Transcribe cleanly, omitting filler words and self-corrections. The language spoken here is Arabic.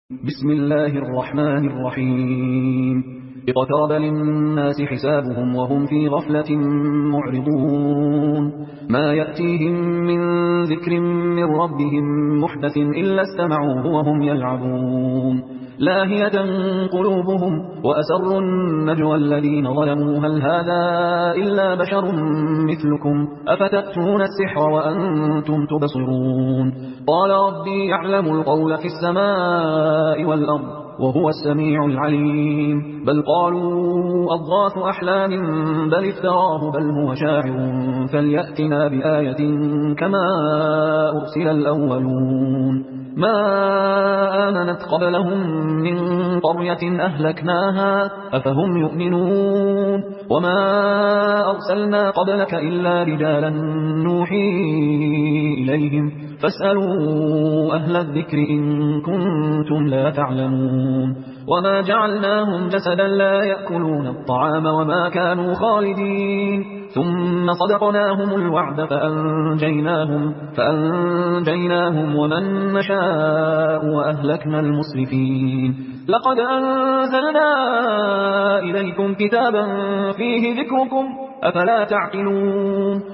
بسم الله الرحمن الرحيم. اقترب للناس حسابهم وهم في غفلة معرضون. ما يأتيهم من ذكر من ربهم محدث إلا استمعوه وهم يلعبون. لاهية قلوبهم وأسروا النجوى الذين ظلموا هل هذا إلا بشر مثلكم أفتأتون السحر وأنتم تبصرون. قال ربي يعلم القول في السماء والأرض وهو السميع العليم. بل قالوا أضغاث أحلام بل افتراه بل هو شاعر فليأتنا بآية كما أرسل الأولون. ما آمنت قبلهم من قرية أهلكناها أفهم يؤمنون. وما أرسلنا قبلك إلا رجالا نوحي إليهم فاسألوا أهل الذكر إن كنتم لا تعلمون. وما جعلناهم جسدا لا يأكلون الطعام وما كانوا خالدين ثم صدقناهم الوعد فأنجيناهم ومن نشاء وأهلكنا المسرفين. لقد أنزلنا إليكم كتابا فيه ذكركم أفلا تعقلون.